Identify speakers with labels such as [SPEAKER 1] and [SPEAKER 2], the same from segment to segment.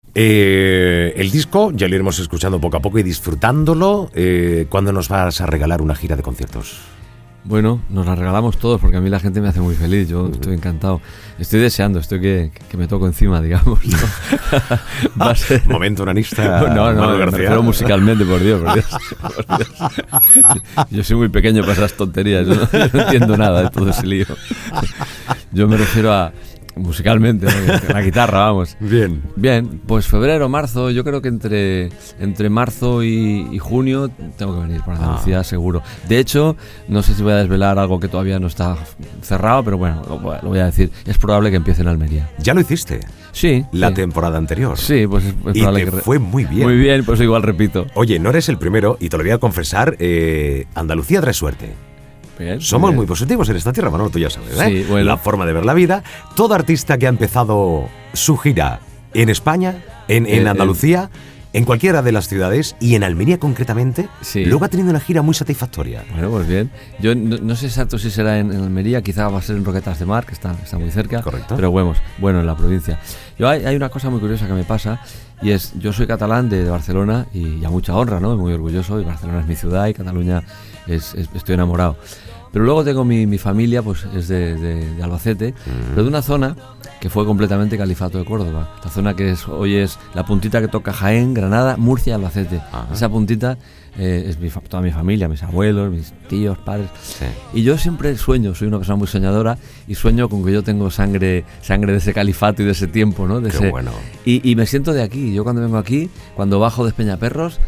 [SPEAKER 1] El disco ya lo iremos escuchando poco a poco y disfrutándolo. ¿Cuándo nos vas a regalar una gira de conciertos?
[SPEAKER 2] Bueno, nos la regalamos todos porque a mí la gente me hace muy feliz, yo estoy encantado. Estoy deseando, que me toco encima, digamos, ¿no? Va a ser...
[SPEAKER 1] Momento onanista.
[SPEAKER 2] No, me refiero musicalmente, por Dios. Yo soy muy pequeño para esas tonterías, yo no entiendo nada de todo ese lío. Yo me refiero a... musicalmente, ¿no? La guitarra, vamos. Bien, pues febrero, marzo, yo creo que entre marzo y junio tengo que venir por Andalucía, seguro. De hecho, no sé si voy a desvelar algo que todavía no está cerrado, pero bueno, lo voy a decir. Es probable que empiece en Almería.
[SPEAKER 1] ¿Ya lo hiciste?
[SPEAKER 2] Sí.
[SPEAKER 1] La temporada anterior.
[SPEAKER 2] Sí, pues es
[SPEAKER 1] probable que fue muy bien.
[SPEAKER 2] Muy bien, pues igual repito.
[SPEAKER 1] Oye, no eres el primero, y te lo voy a confesar, Andalucía trae suerte.
[SPEAKER 2] Bien,
[SPEAKER 1] somos muy positivos en esta tierra, Manolo, tú ya sabes, ¿eh?
[SPEAKER 2] Sí, bueno.
[SPEAKER 1] La forma de ver la vida. Todo artista que ha empezado su gira en España, en Andalucía, en cualquiera de las ciudades y en Almería concretamente, luego ha tenido una gira muy satisfactoria.
[SPEAKER 2] Bueno, pues bien. Yo no sé exacto si será en Almería, quizá va a ser en Roquetas de Mar, que está muy cerca.
[SPEAKER 1] Correcto.
[SPEAKER 2] Pero bueno, en la provincia. Hay una cosa muy curiosa que me pasa, y es, yo soy catalán de Barcelona y a mucha honra, ¿no? Muy orgulloso, y Barcelona es mi ciudad y Cataluña estoy enamorado. Pero luego tengo mi familia, pues es de Albacete, pero de una zona que fue completamente Califato de Córdoba. La zona que hoy es la puntita que toca Jaén, Granada, Murcia, Albacete. Ajá. Esa puntita es toda mi familia, mis abuelos, mis tíos, padres. Sí. Y yo siempre sueño, soy una persona muy soñadora, y sueño con que yo tengo sangre de ese califato y de ese tiempo, ¿no?
[SPEAKER 1] Qué bueno.
[SPEAKER 2] Y me siento de aquí. Yo cuando vengo aquí, cuando bajo de Espeñaperros,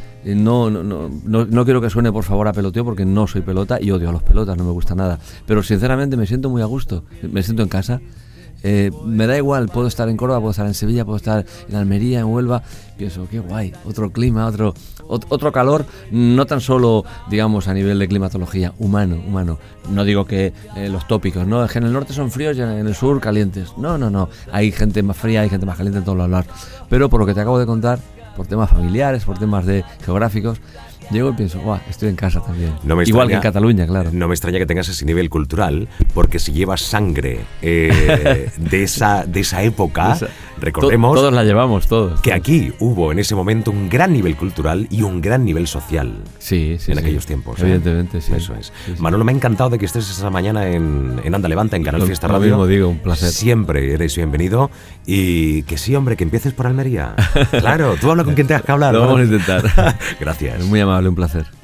[SPEAKER 2] no quiero que suene por favor a peloteo, porque no soy pelota y odio a los pelotas, no me gusta nada, pero sinceramente me siento muy a gusto, me siento en casa. Me da igual, puedo estar en Córdoba, puedo estar en Sevilla, puedo estar en Almería, en Huelva. Pienso, qué guay, otro clima, otro calor, no tan solo, digamos, a nivel de climatología, humano. No digo que los tópicos, no, es que en el norte son fríos y en el sur calientes. No, hay gente más fría, hay gente más caliente en todos los lados. Pero por lo que te acabo de contar, por temas familiares, por temas geográficos, llego y pienso, estoy en casa también. Igual que en Cataluña, claro.
[SPEAKER 1] No me extraña que tengas ese nivel cultural, porque si llevas sangre de esa época, recordemos...
[SPEAKER 2] Todos la llevamos, todos.
[SPEAKER 1] Que aquí hubo en ese momento un gran nivel cultural y un gran nivel social.
[SPEAKER 2] Sí.
[SPEAKER 1] En aquellos tiempos.
[SPEAKER 2] Evidentemente, sí.
[SPEAKER 1] Eso es.
[SPEAKER 2] Sí.
[SPEAKER 1] Manolo, me ha encantado de que estés esta mañana en Anda Levanta, en Canal Fiesta Radio.
[SPEAKER 2] Lo mismo digo, un placer.
[SPEAKER 1] Siempre eres bienvenido. Y que sí, hombre, que empieces por Almería. Claro, tú habla con quien tengas que hablar.
[SPEAKER 2] Lo vamos a intentar.
[SPEAKER 1] Gracias.
[SPEAKER 2] Muy amable, un placer.